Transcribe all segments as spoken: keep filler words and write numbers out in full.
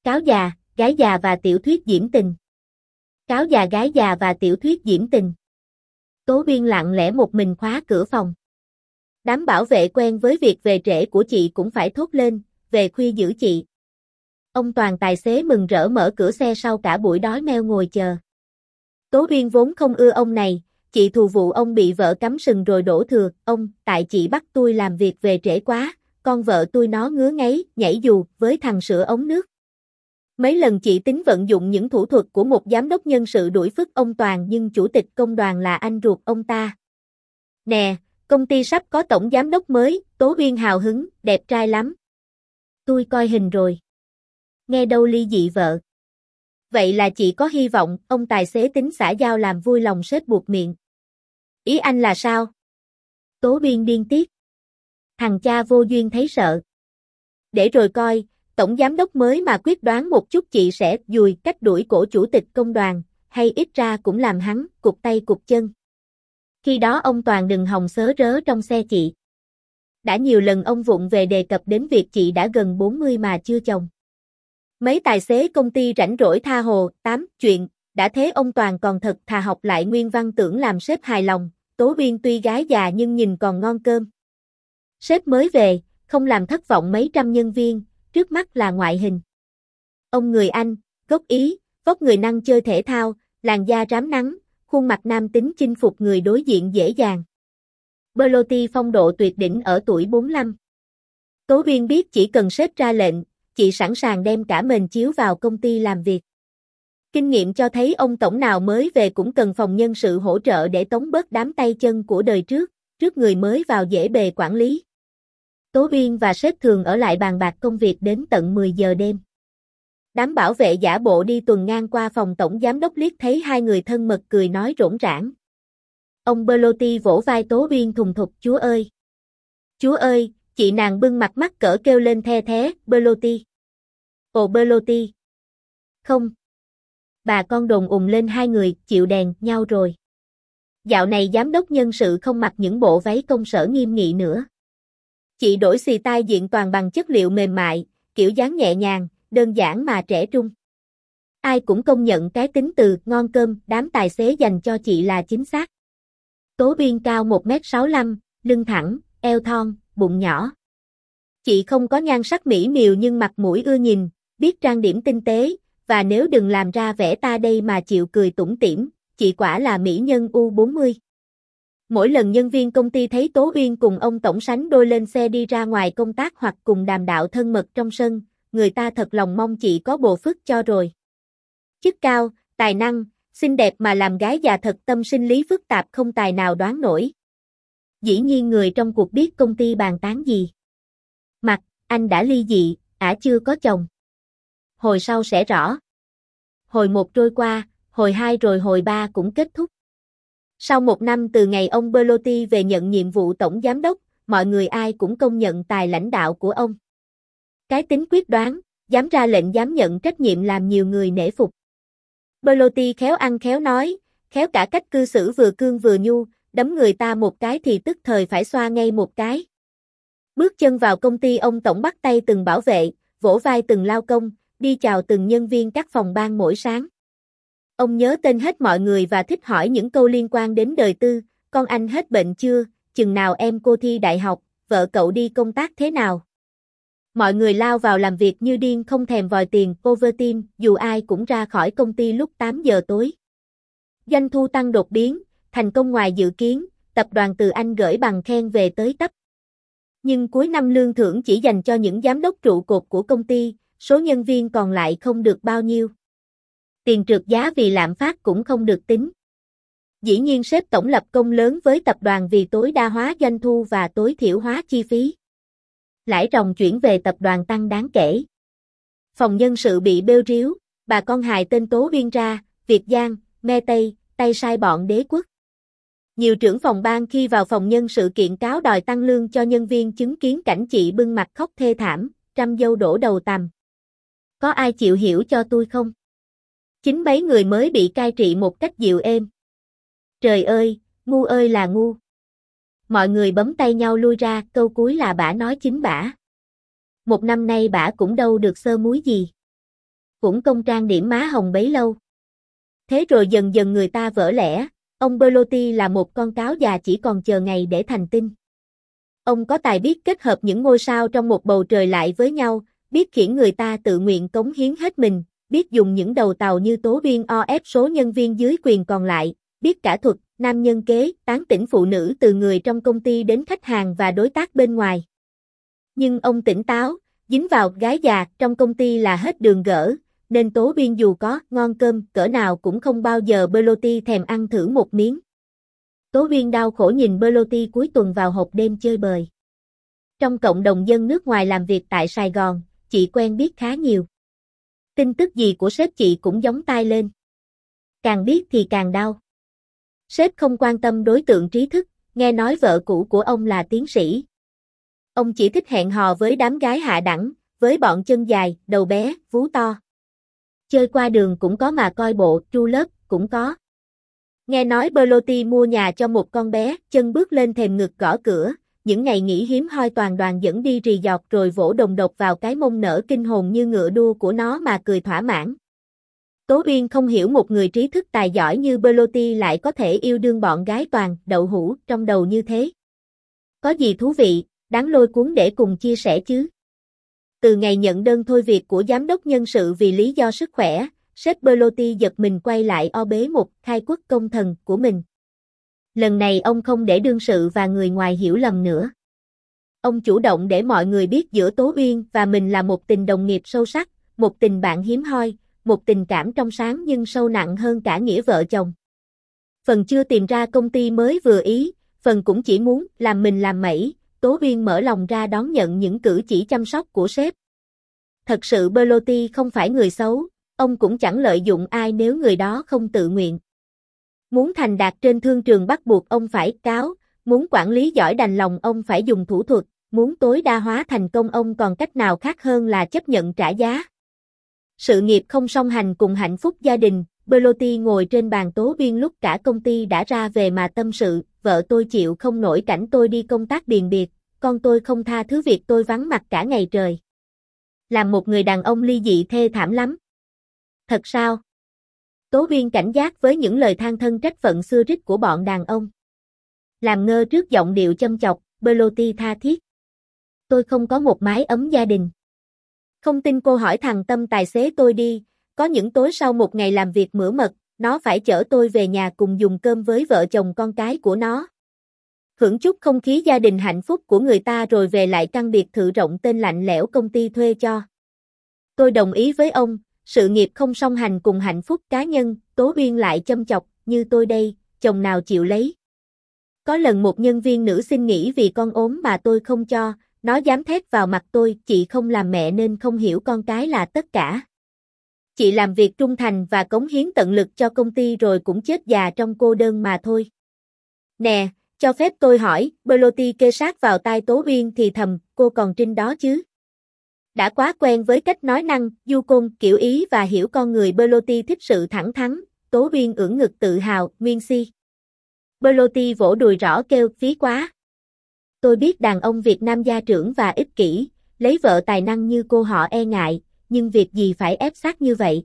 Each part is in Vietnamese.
Cáo già, gái già và tiểu thuyết diễm tình. Cáo già gái già và tiểu thuyết diễm tình. Tố Uyên lặng lẽ một mình khóa cửa phòng. Đám bảo vệ quen với việc về trễ của chị cũng phải thốt lên, về khuya giữ chị. Ông Toàn tài xế mừng rỡ mở cửa xe sau cả buổi đói meo ngồi chờ. Tố Uyên vốn không ưa ông này, chị thù vụ ông bị vợ cắm sừng rồi đổ thừa, ông, tại chị bắt tôi làm việc về trễ quá, con vợ tôi nó ngứa ngáy, nhảy dù, với thằng sửa ống nước. Mấy lần chị tính vận dụng những thủ thuật của một giám đốc nhân sự đuổi phức ông Toàn nhưng chủ tịch công đoàn là anh ruột ông ta. Nè, công ty sắp có tổng giám đốc mới, Tố Uyên hào hứng, đẹp trai lắm. Tôi coi hình rồi. Nghe đâu ly dị vợ. Vậy là chị có hy vọng, ông tài xế tính xã giao làm vui lòng sếp buộc miệng. Ý anh là sao? Tố Uyên điên tiết. Thằng cha vô duyên thấy sợ. Để rồi coi, tổng giám đốc mới mà quyết đoán một chút chị sẽ dùi cách đuổi cổ chủ tịch công đoàn, hay ít ra cũng làm hắn cụt tay cụt chân. Khi đó ông Toàn đừng hòng sớ rớ trong xe chị. Đã nhiều lần ông vụng về đề cập đến việc chị đã gần bốn mươi mà chưa chồng. Mấy tài xế công ty rảnh rỗi tha hồ, tám, chuyện, đã thế ông Toàn còn thật thà học lại nguyên văn tưởng làm sếp hài lòng, Tố Uyên tuy gái già nhưng nhìn còn ngon cơm. Sếp mới về, không làm thất vọng mấy trăm nhân viên, trước mắt là ngoại hình. Ông người Anh, gốc Ý, vóc người năng chơi thể thao, làn da rám nắng, khuôn mặt nam tính chinh phục người đối diện dễ dàng. Belotti phong độ tuyệt đỉnh ở tuổi bốn mươi lăm. Tố Uyên biết chỉ cần sếp ra lệnh, chị sẵn sàng đem cả mền chiếu vào công ty làm việc. Kinh nghiệm cho thấy ông tổng nào mới về cũng cần phòng nhân sự hỗ trợ để tống bớt đám tay chân của đời trước, trước người mới vào dễ bề quản lý. Tố Uyên và sếp thường ở lại bàn bạc công việc đến tận mười giờ đêm. Đám bảo vệ giả bộ đi tuần ngang qua phòng tổng giám đốc liếc thấy hai người thân mật cười nói rỗng rãng. Ông Belotti vỗ vai Tố Uyên thùng thục, chúa ơi! Chúa ơi! Chị nàng bưng mặt mắc cỡ kêu lên the thé, Belotti! Ồ Belotti! Không! Bà con đồn ùm lên hai người, chịu đèn nhau rồi. Dạo này giám đốc nhân sự không mặc những bộ váy công sở nghiêm nghị nữa. Chị đổi xì tai diện toàn bằng chất liệu mềm mại, kiểu dáng nhẹ nhàng, đơn giản mà trẻ trung. Ai cũng công nhận cái tính từ ngon cơm đám tài xế dành cho chị là chính xác. Tố Uyên cao một mét sáu mươi lăm, lưng thẳng, eo thon, bụng nhỏ. Chị không có nhan sắc mỹ miều nhưng mặt mũi ưa nhìn, biết trang điểm tinh tế, và nếu đừng làm ra vẻ ta đây mà chịu cười tủm tỉm, chị quả là mỹ nhân u bốn mươi. Mỗi lần nhân viên công ty thấy Tố Uyên cùng ông tổng sánh đôi lên xe đi ra ngoài công tác hoặc cùng đàm đạo thân mật trong sân, người ta thật lòng mong chị có bồ phước cho rồi. Chức cao, tài năng, xinh đẹp mà làm gái già thật tâm sinh lý phức tạp không tài nào đoán nổi. Dĩ nhiên người trong cuộc biết công ty bàn tán gì. Mặt, anh đã ly dị, ả chưa có chồng. Hồi sau sẽ rõ. Hồi một trôi qua, hồi hai rồi hồi ba cũng kết thúc. Sau một năm từ ngày ông Belotti về nhận nhiệm vụ tổng giám đốc, mọi người ai cũng công nhận tài lãnh đạo của ông. Cái tính quyết đoán, dám ra lệnh dám nhận trách nhiệm làm nhiều người nể phục. Belotti khéo ăn khéo nói, khéo cả cách cư xử vừa cương vừa nhu, đấm người ta một cái thì tức thời phải xoa ngay một cái. Bước chân vào công ty ông tổng bắt tay từng bảo vệ, vỗ vai từng lao công, đi chào từng nhân viên các phòng ban mỗi sáng. Ông nhớ tên hết mọi người và thích hỏi những câu liên quan đến đời tư, con anh hết bệnh chưa, chừng nào em cô thi đại học, vợ cậu đi công tác thế nào. Mọi người lao vào làm việc như điên không thèm vòi tiền, overtime, dù ai cũng ra khỏi công ty lúc tám giờ tối. Doanh thu tăng đột biến, thành công ngoài dự kiến, tập đoàn Từ Anh gửi bằng khen về tới tấp. Nhưng cuối năm lương thưởng chỉ dành cho những giám đốc trụ cột của công ty, số nhân viên còn lại không được bao nhiêu. Tiền trượt giá vì lạm phát cũng không được tính. Dĩ nhiên sếp tổng lập công lớn với tập đoàn vì tối đa hóa doanh thu và tối thiểu hóa chi phí. Lãi ròng chuyển về tập đoàn tăng đáng kể. Phòng nhân sự bị bêu ríu, bà con hài tên Tố Uyên ra, Việt Giang, Me Tây, tay sai bọn đế quốc. Nhiều trưởng phòng ban khi vào phòng nhân sự kiện cáo đòi tăng lương cho nhân viên chứng kiến cảnh chị bưng mặt khóc thê thảm, trăm dâu đổ đầu tằm. Có ai chịu hiểu cho tôi không? Chính mấy người mới bị cai trị một cách dịu êm. Trời ơi, ngu ơi là ngu. Mọi người bấm tay nhau lui ra, câu cuối là bả nói chính bả. Một năm nay bả cũng đâu được sơ múi gì. cũng công trang điểm má hồng bấy lâu. Thế rồi dần dần người ta vỡ lẽ, ông Belotti là một con cáo già chỉ còn chờ ngày để thành tinh. Ông có tài biết kết hợp những ngôi sao trong một bầu trời lại với nhau, biết khiển người ta tự nguyện cống hiến hết mình, biết dùng những đầu tàu như tố viên o ép số nhân viên dưới quyền còn lại, biết cả thuật, nam nhân kế, tán tỉnh phụ nữ từ người trong công ty đến khách hàng và đối tác bên ngoài. Nhưng ông tỉnh táo, dính vào gái già trong công ty là hết đường gỡ, nên tố viên dù có ngon cơm cỡ nào cũng không bao giờ Belotti thèm ăn thử một miếng. Tố viên đau khổ nhìn Belotti cuối tuần vào hộp đêm chơi bời. Trong cộng đồng dân nước ngoài làm việc tại Sài Gòn, chị quen biết khá nhiều. Tin tức gì của sếp chị cũng gióng tai lên. Càng biết thì càng đau. Sếp không quan tâm đối tượng trí thức, nghe nói vợ cũ của ông là tiến sĩ. Ông chỉ thích hẹn hò với đám gái hạ đẳng, với bọn chân dài, đầu bé, vú to. Chơi qua đường cũng có mà coi bộ, tru lớp, cũng có. Nghe nói Belotti mua nhà cho một con bé, chân bước lên thềm ngực gõ cửa, những ngày nghỉ hiếm hoi toàn đoàn dẫn đi rì dọt rồi vỗ đồng độc vào cái mông nở kinh hồn như ngựa đua của nó mà cười thỏa mãn. Tố Uyên không hiểu một người trí thức tài giỏi như Belotti lại có thể yêu đương bọn gái toàn, đậu hũ, trong đầu như thế. Có gì thú vị, đáng lôi cuốn để cùng chia sẻ chứ. Từ ngày nhận đơn thôi việc của giám đốc nhân sự vì lý do sức khỏe, sếp Belotti giật mình quay lại o bế một khai quốc công thần của mình. Lần này ông không để đương sự và người ngoài hiểu lầm nữa. Ông chủ động để mọi người biết giữa Tố Uyên và mình là một tình đồng nghiệp sâu sắc, một tình bạn hiếm hoi, một tình cảm trong sáng nhưng sâu nặng hơn cả nghĩa vợ chồng. Phần chưa tìm ra công ty mới vừa ý, phần cũng chỉ muốn làm mình làm mẩy, Tố Uyên mở lòng ra đón nhận những cử chỉ chăm sóc của sếp. Thật sự Belotti không phải người xấu, ông cũng chẳng lợi dụng ai nếu người đó không tự nguyện. Muốn thành đạt trên thương trường bắt buộc ông phải cáo, muốn quản lý giỏi đành lòng ông phải dùng thủ thuật, muốn tối đa hóa thành công ông còn cách nào khác hơn là chấp nhận trả giá. Sự nghiệp không song hành cùng hạnh phúc gia đình, Belotti ngồi trên bàn Tố Uyên lúc cả công ty đã ra về mà tâm sự, vợ tôi chịu không nổi cảnh tôi đi công tác biền biệt, con tôi không tha thứ việc tôi vắng mặt cả ngày trời. Làm một người đàn ông ly dị thê thảm lắm. Thật sao? Tố Uyên cảnh giác với những lời than thân trách phận xưa rích của bọn đàn ông. Làm ngơ trước giọng điệu châm chọc, Belotti tha thiết. Tôi không có một mái ấm gia đình. Không tin cô hỏi thằng Tâm tài xế tôi đi, có những tối sau một ngày làm việc mửa mật, nó phải chở tôi về nhà cùng dùng cơm với vợ chồng con cái của nó. Hưởng chút không khí gia đình hạnh phúc của người ta rồi về lại căn biệt thự rộng tên lạnh lẽo công ty thuê cho. Tôi đồng ý với ông, sự nghiệp không song hành cùng hạnh phúc cá nhân, Tố Uyên lại châm chọc, như tôi đây, chồng nào chịu lấy. Có lần một nhân viên nữ xin nghỉ vì con ốm mà tôi không cho, nó dám thét vào mặt tôi, chị không làm mẹ nên không hiểu con cái là tất cả. Chị làm việc trung thành và cống hiến tận lực cho công ty rồi cũng chết già trong cô đơn mà thôi. Nè, cho phép tôi hỏi, Belotti kê sát vào tai Tố Uyên thì thầm, cô còn trinh đó chứ? Đã quá quen với cách nói năng, du côn, kiểu ý và hiểu con người Belotti thích sự thẳng thắn, Tố Uyên ưỡn ngực tự hào, nguyên si. Belotti vỗ đùi rõ kêu, phí quá. Tôi biết đàn ông Việt Nam gia trưởng và ích kỷ, lấy vợ tài năng như cô họ e ngại, nhưng việc gì phải ép sát như vậy?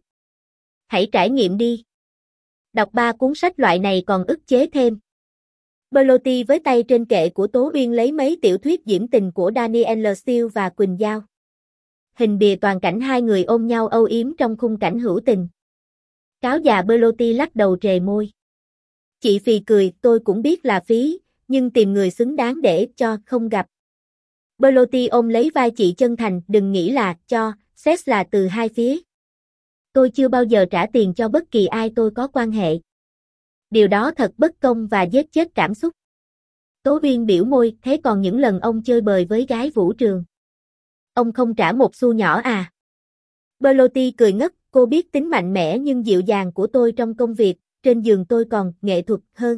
Hãy trải nghiệm đi. Đọc ba cuốn sách loại này còn ức chế thêm. Belotti với tay trên kệ của Tố Uyên lấy mấy tiểu thuyết diễm tình của Daniel Steele và Quỳnh Giao. Hình bìa toàn cảnh hai người ôm nhau âu yếm trong khung cảnh hữu tình. Cáo già Belotti lắc đầu trề môi. Chị phì cười, tôi cũng biết là phí, nhưng tìm người xứng đáng để cho không gặp. Belotti ôm lấy vai chị chân thành, đừng nghĩ là cho, xét là từ hai phía. Tôi chưa bao giờ trả tiền cho bất kỳ ai tôi có quan hệ. Điều đó thật bất công và giết chết cảm xúc. Tố Uyên biểu môi, thế còn những lần ông chơi bời với gái vũ trường? Ông không trả một xu nhỏ à? Belotti cười ngất, cô biết tính mạnh mẽ nhưng dịu dàng của tôi trong công việc, trên giường tôi còn nghệ thuật hơn.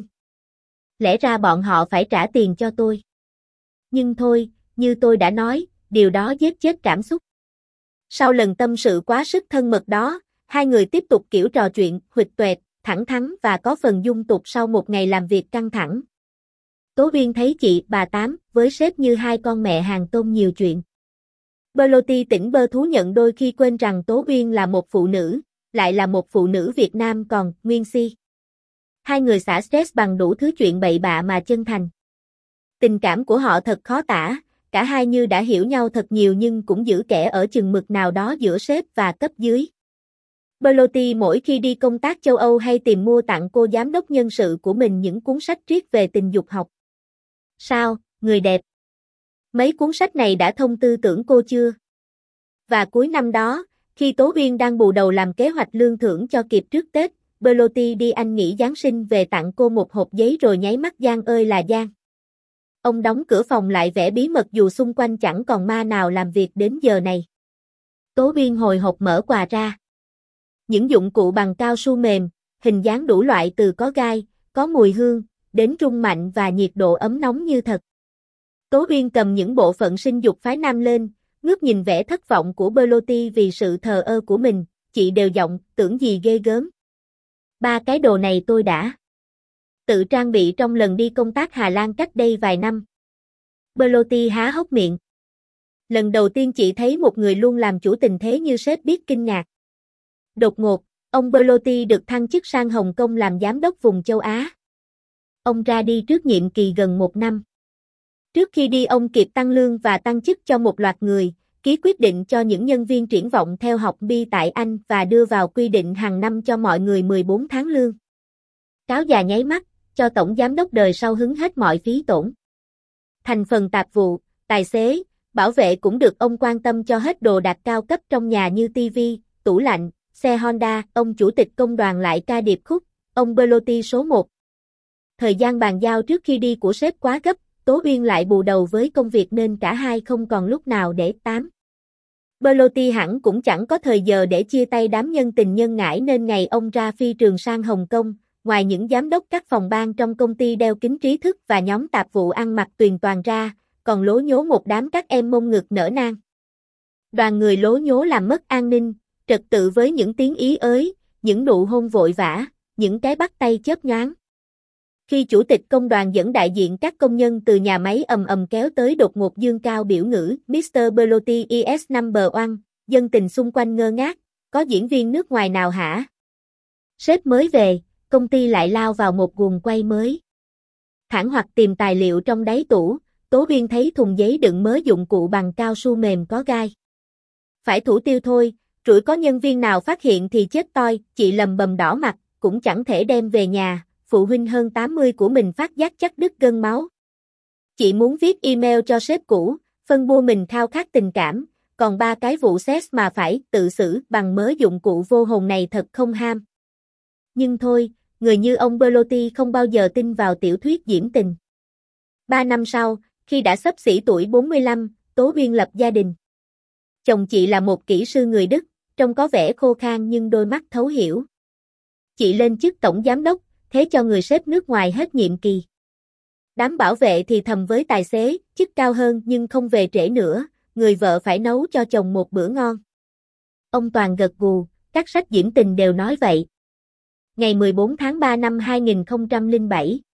Lẽ ra bọn họ phải trả tiền cho tôi. Nhưng thôi, như tôi đã nói, điều đó giết chết cảm xúc. Sau lần tâm sự quá sức thân mật đó, hai người tiếp tục kiểu trò chuyện, huỵch toẹt, thẳng thắn và có phần dung tục sau một ngày làm việc căng thẳng. Tố Uyên thấy chị, bà Tám, với sếp như hai con mẹ hàng tôm nhiều chuyện. Belotti tỉnh bơ thú nhận đôi khi quên rằng Tố Uyên là một phụ nữ, lại là một phụ nữ Việt Nam còn, Nguyên Si. Hai người xả stress bằng đủ thứ chuyện bậy bạ mà chân thành. Tình cảm của họ thật khó tả, cả hai như đã hiểu nhau thật nhiều nhưng cũng giữ kẽ ở chừng mực nào đó giữa sếp và cấp dưới. Belotti mỗi khi đi công tác châu Âu hay tìm mua tặng cô giám đốc nhân sự của mình những cuốn sách triết về tình dục học. Sao, người đẹp? Mấy cuốn sách này đã thông tư tưởng cô chưa? Và cuối năm đó, khi Tố Uyên đang bù đầu làm kế hoạch lương thưởng cho kịp trước Tết, Belotti đi Anh nghỉ Giáng sinh về tặng cô một hộp giấy rồi nháy mắt Giang ơi là Giang. Ông đóng cửa phòng lại vẻ bí mật dù xung quanh chẳng còn ma nào làm việc đến giờ này. Tố Uyên hồi hộp mở quà ra. Những dụng cụ bằng cao su mềm, hình dáng đủ loại từ có gai, có mùi hương, đến rung mạnh và nhiệt độ ấm nóng như thật. Tố Uyên cầm những bộ phận sinh dục phái nam lên, ngước nhìn vẻ thất vọng của Belotti vì sự thờ ơ của mình, chị đều giọng, tưởng gì ghê gớm. Ba cái đồ này tôi đã tự trang bị trong lần đi công tác Hà Lan cách đây vài năm. Belotti há hốc miệng. Lần đầu tiên chị thấy một người luôn làm chủ tình thế như sếp biết kinh ngạc. Đột ngột, ông Belotti được thăng chức sang Hồng Kông làm giám đốc vùng châu Á. Ông ra đi trước nhiệm kỳ gần một năm. Trước khi đi ông kịp tăng lương và tăng chức cho một loạt người, ký quyết định cho những nhân viên triển vọng theo học bi tại Anh và đưa vào quy định hàng năm cho mọi người mười bốn tháng lương. Cáo già nháy mắt, cho tổng giám đốc đời sau hứng hết mọi phí tổn. Thành phần tạp vụ, tài xế, bảo vệ cũng được ông quan tâm cho hết đồ đạc cao cấp trong nhà như tivi, tủ lạnh, xe Honda. Ông chủ tịch công đoàn lại ca điệp khúc, ông Belotti số một. Thời gian bàn giao trước khi đi của sếp quá gấp, Tố Uyên lại bù đầu với công việc nên cả hai không còn lúc nào để tám. Belotti hẳn cũng chẳng có thời giờ để chia tay đám nhân tình nhân ngãi nên ngày ông ra phi trường sang Hồng Kông, ngoài những giám đốc các phòng ban trong công ty đeo kính trí thức và nhóm tạp vụ ăn mặc tuyền toàn ra, còn lố nhố một đám các em mông ngực nở nang. Đoàn người lố nhố làm mất an ninh, trật tự với những tiếng ý ới, những nụ hôn vội vã, những cái bắt tay chớp nhoáng. Khi chủ tịch công đoàn dẫn đại diện các công nhân từ nhà máy ầm ầm kéo tới đột ngột dương cao biểu ngữ mít-tơ Belotti is number one, dân tình xung quanh ngơ ngác, có diễn viên nước ngoài nào hả? Sếp mới về, công ty lại lao vào một guồng quay mới. Thẳng hoặc tìm tài liệu trong đáy tủ, Tố Uyên thấy thùng giấy đựng mớ dụng cụ bằng cao su mềm có gai. Phải thủ tiêu thôi, rủi có nhân viên nào phát hiện thì chết toi, chị lầm bầm đỏ mặt, cũng chẳng thể đem về nhà. Phụ huynh hơn tám mươi của mình phát giác chắc đứt gân máu. Chị muốn viết email cho sếp cũ, phân bua mình khao khát tình cảm, còn ba cái vụ sex mà phải tự xử bằng mớ dụng cụ vô hồn này thật không ham. Nhưng thôi, người như ông Belotti không bao giờ tin vào tiểu thuyết diễm tình. Ba năm sau, khi đã xấp xỉ tuổi bốn mươi lăm, Tố Uyên lập gia đình. Chồng chị là một kỹ sư người Đức, trông có vẻ khô khan nhưng đôi mắt thấu hiểu. Chị lên chức tổng giám đốc, thế cho người sếp nước ngoài hết nhiệm kỳ. Đám bảo vệ thì thầm với tài xế, chức cao hơn nhưng không về trễ nữa, người vợ phải nấu cho chồng một bữa ngon. Ông Toàn gật gù, các sách diễm tình đều nói vậy. Ngày mười bốn tháng ba năm hai nghìn không trăm lẻ bảy